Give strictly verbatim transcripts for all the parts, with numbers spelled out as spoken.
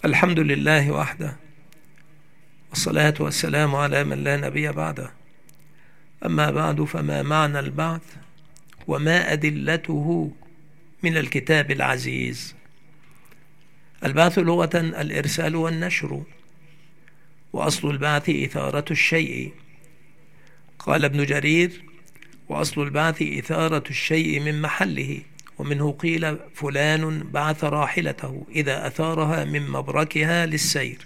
الحمد لله وحده، والصلاة والسلام على من لا نبي بعده. أما بعد، فما معنى البعث وما أدلته من الكتاب العزيز؟ البعث لغة الإرسال والنشر، وأصل البعث إثارة الشيء. قال ابن جرير: وأصل البعث إثارة الشيء من محله، ومنه قيل فلان بعث راحلته إذا أثارها من مبركها للسير.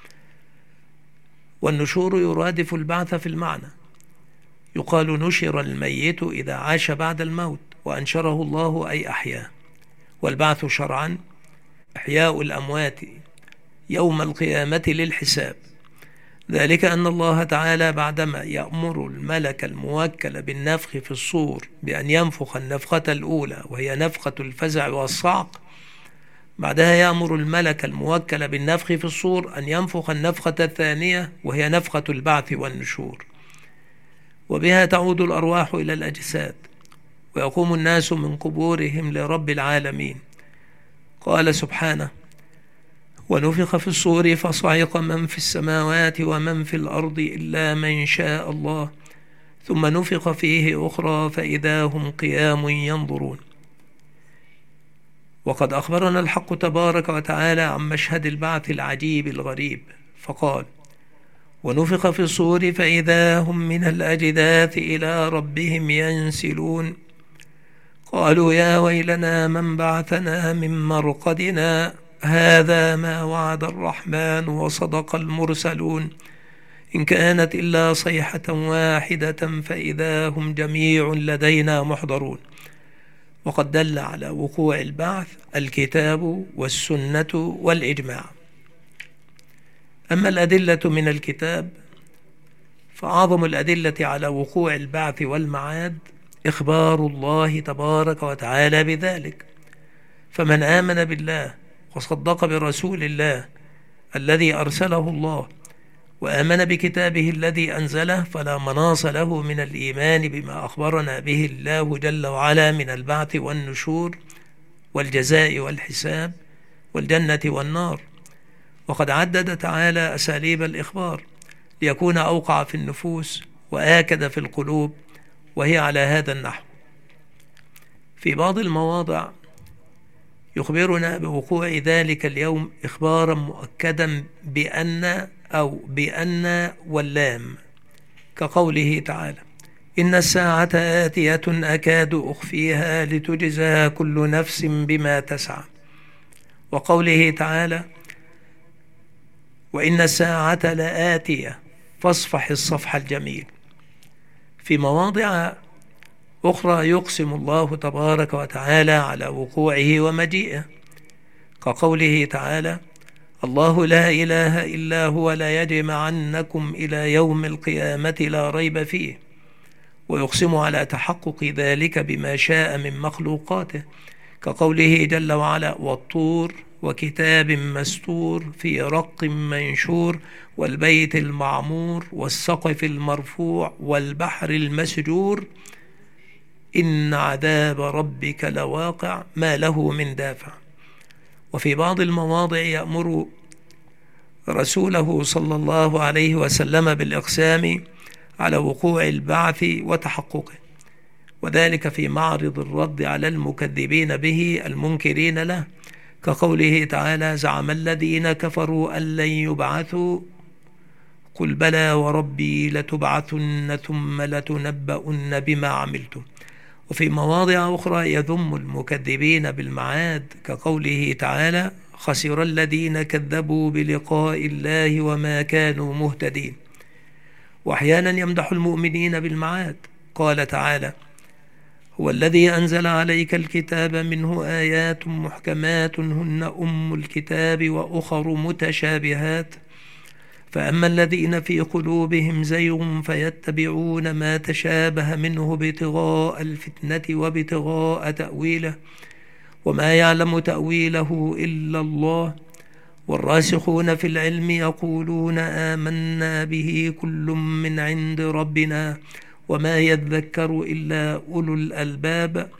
والنشور يرادف البعث في المعنى، يقال نشر الميت إذا عاش بعد الموت، وأنشره الله أي أحياه. والبعث شرعا إحياء الأموات يوم القيامة للحساب، ذلك أن الله تعالى بعدما يأمر الملك الموكل بالنفخ في الصور بأن ينفخ النفخة الأولى وهي نفخة الفزع والصعق، بعدها يأمر الملك الموكل بالنفخ في الصور أن ينفخ النفخة الثانية وهي نفخة البعث والنشور، وبها تعود الأرواح إلى الأجساد، ويقوم الناس من قبورهم لرب العالمين. قال سبحانه: ونفخ في الصور فصعق من في السماوات ومن في الأرض إلا من شاء الله ثم نفخ فيه أخرى فإذا هم قيام ينظرون. وقد أخبرنا الحق تبارك وتعالى عن مشهد البعث العجيب الغريب، فقال: ونفخ في الصور فإذا هم من الأجداث إلى ربهم ينسلون قالوا يا ويلنا من بعثنا من مرقدنا هذا ما وعد الرحمن وصدق المرسلون إن كانت إلا صيحة واحدة فإذا هم جميع لدينا محضرون. وقد دل على وقوع البعث الكتاب والسنة والإجماع. أما الأدلة من الكتاب، فأعظم الأدلة على وقوع البعث والمعاد إخبار الله تبارك وتعالى بذلك. فمن آمن بالله وصدق برسول الله الذي أرسله الله وآمن بكتابه الذي أنزله، فلا مناص له من الإيمان بما أخبرنا به الله جل وعلا من البعث والنشور والجزاء والحساب والجنة والنار. وقد عدد تعالى أساليب الإخبار ليكون أوقع في النفوس وآكد في القلوب، وهي على هذا النحو: في بعض المواضع يخبرنا بوقوع ذلك اليوم إخبارا مؤكدا بأن أو بأن واللام، كقوله تعالى: إن الساعة آتية أكاد أخفيها لتجزى كل نفس بما تسعى، وقوله تعالى: وإن الساعة لآتية فاصفح الصفح الجميل. في مواضع أخرى يقسم الله تبارك وتعالى على وقوعه ومجيئه، كقوله تعالى: الله لا إله إلا هو لا يجمعنكم إلى يوم القيامة لا ريب فيه. ويقسم على تحقق ذلك بما شاء من مخلوقاته، كقوله جل وعلا: والطور وكتاب مستور في رق منشور والبيت المعمور والسقف المرفوع والبحر المسجور إن عذاب ربك لواقع ما له من دافع. وفي بعض المواضع يأمر رسوله صلى الله عليه وسلم بالإقسام على وقوع البعث وتحققه، وذلك في معرض الرد على المكذبين به المنكرين له، كقوله تعالى: زعم الذين كفروا أن لن يبعثوا قل بلى وربي لتبعثن ثم لتنبؤن بما عملتم. وفي مواضع أخرى يذم المكذبين بالمعاد، كقوله تعالى: خسر الذين كذبوا بلقاء الله وما كانوا مهتدين. وأحيانا يمدح المؤمنين بالمعاد، قال تعالى: هو الذي أنزل عليك الكتاب منه آيات محكمات هن أم الكتاب وأخر متشابهات فأما الذين في قلوبهم زيغ فيتبعون ما تشابه منه ابتغاء الفتنة وابتغاء تأويله وما يعلم تأويله إلا الله والراسخون في العلم يقولون آمنا به كل من عند ربنا وما يذكر إلا أولو الألباب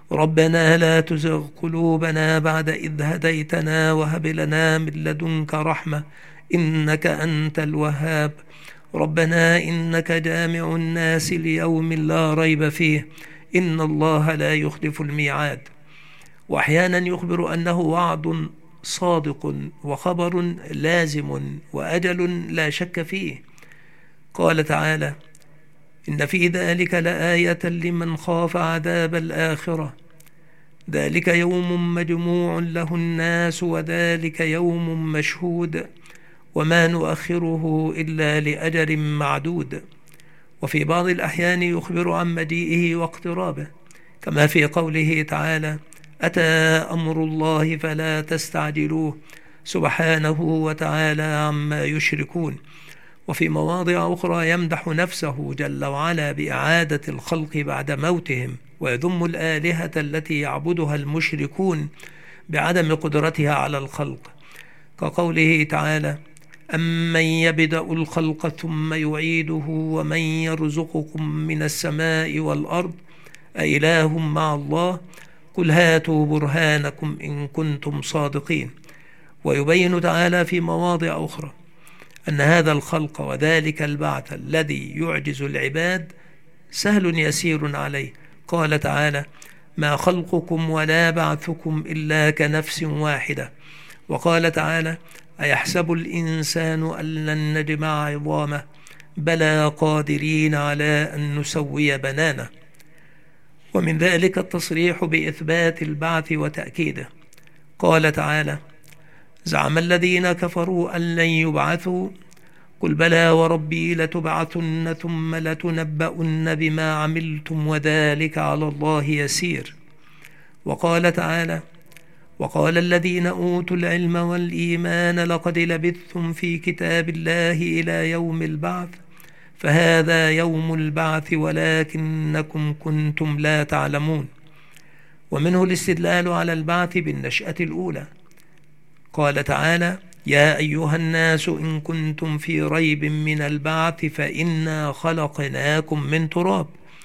ربنا لا تزغ قلوبنا بعد إذ هديتنا وهب لنا من لدنك رحمة إنك أنت الوهاب. ربنا إنك جامع الناس ليوم لا ريب فيه إن الله لا يخلف الميعاد. وأحيانا يخبر أنه وعد صادق وخبر لازم وأجل لا شك فيه. قال تعالى: إن في ذلك لآية لمن خاف عذاب الآخرة ذلك يوم مجموع له الناس وذلك يوم مشهود وما نؤخره إلا لأجل معدود. وفي بعض الأحيان يخبر عن مجيئه واقترابه، كما في قوله تعالى: أتى أمر الله فلا تستعجلوه سبحانه وتعالى عما يشركون. وفي مواضع أخرى يمدح نفسه جل وعلا بإعادة الخلق بعد موتهم، ويذم الآلهة التي يعبدها المشركون بعدم قدرتها على الخلق، كقوله تعالى: أمن يبدأ الخلق ثم يعيده ومن يرزقكم من السماء والأرض أإله مع الله قل هاتوا برهانكم إن كنتم صادقين. ويبين تعالى في مواضع أخرى أن هذا الخلق وذلك البعث الذي يعجز العباد سهل يسير عليه. قال تعالى: ما خلقكم ولا بعثكم إلا كنفس واحدة. وقال تعالى: أيحسب الإنسان أن لن نجمع عظامه بلى قادرين على أن نسوي بنانه. ومن ذلك التصريح بإثبات البعث وتأكيده. قال تعالى: زعم الذين كفروا أن لن يبعثوا قل بلى وربي لتبعثن ثم لتنبؤن بما عملتم وذلك على الله يسير. وقال تعالى: وقال الذين أوتوا العلم والإيمان لقد لبثتم في كتاب الله إلى يوم البعث فهذا يوم البعث ولكنكم كنتم لا تعلمون. ومنه الاستدلال على البعث بالنشأة الأولى. قال تعالى: يا أيها الناس إن كنتم في ريب من البعث فإنا خلقناكم من تراب.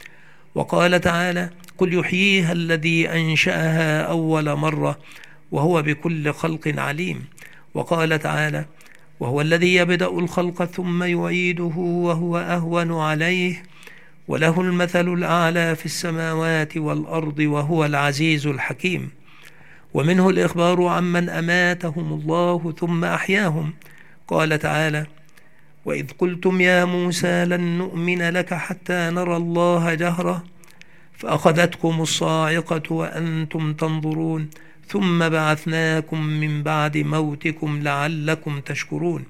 وقال تعالى: قل يحييها الذي أنشأها أول مرة وهو بكل خلق عليم. وقال تعالى: وهو الذي يبدأ الخلق ثم يعيده وهو أهون عليه وله المثل الأعلى في السماوات والأرض وهو العزيز الحكيم. ومنه الإخبار عمن أماتهم الله ثم أحياهم. قال تعالى: وإذ قلتم يا موسى لن نؤمن لك حتى نرى الله جهرة فأخذتكم الصاعقة وأنتم تنظرون ثم بعثناكم من بعد موتكم لعلكم تشكرون.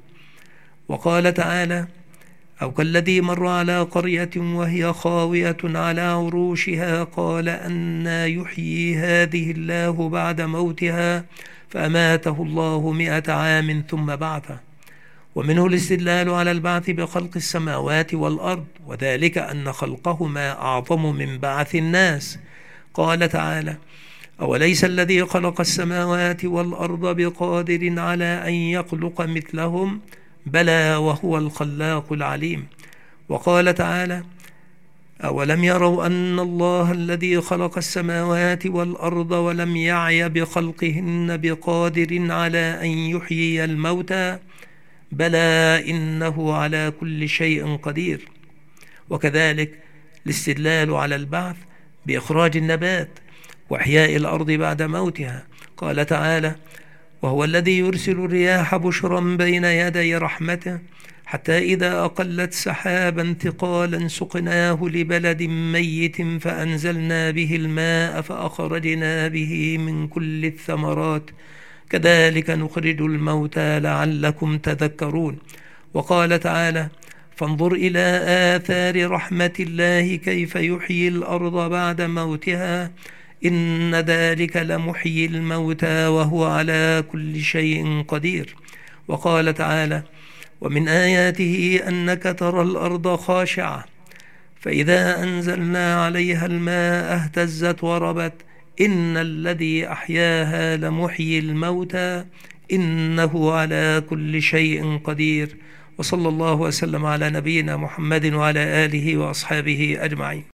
وقال تعالى: أو كالذي مر على قرية وهي خاوية على عروشها قال أنى يحيي هذه الله بعد موتها فأماته الله مئة عام ثم بعثه. ومنه الاستدلال على البعث بخلق السماوات والأرض، وذلك أن خلقهما أعظم من بعث الناس. قال تعالى: أوليس الذي خلق السماوات والأرض بقادر على أن يخلق مثلهم بلى وهو الخلاق العليم. وقال تعالى: أولم يروا أن الله الذي خلق السماوات والأرض ولم يعي بخلقهن بقادر على أن يحيي الموتى بلى إنه على كل شيء قدير. وكذلك الاستدلال على البعث بإخراج النبات وإحياء الأرض بعد موتها. قال تعالى: وهو الذي يرسل الرياح بشرا بين يدي رحمته حتى إذا أقلت سحابا ثقالا سقناه لبلد ميت فأنزلنا به الماء فأخرجنا به من كل الثمرات كذلك نخرج الموتى لعلكم تذكرون. وقال تعالى: فانظر إلى آثار رحمة الله كيف يحيي الأرض بعد موتها إن ذلك لمحيي الموتى وهو على كل شيء قدير. وقال تعالى: ومن آياته أنك ترى الأرض خاشعة فإذا أنزلنا عليها الماء اهتزت وربت إن الذي أحياها لمحيي الموتى إنه على كل شيء قدير. وصلى الله وسلم على نبينا محمد وعلى آله وأصحابه أجمعين.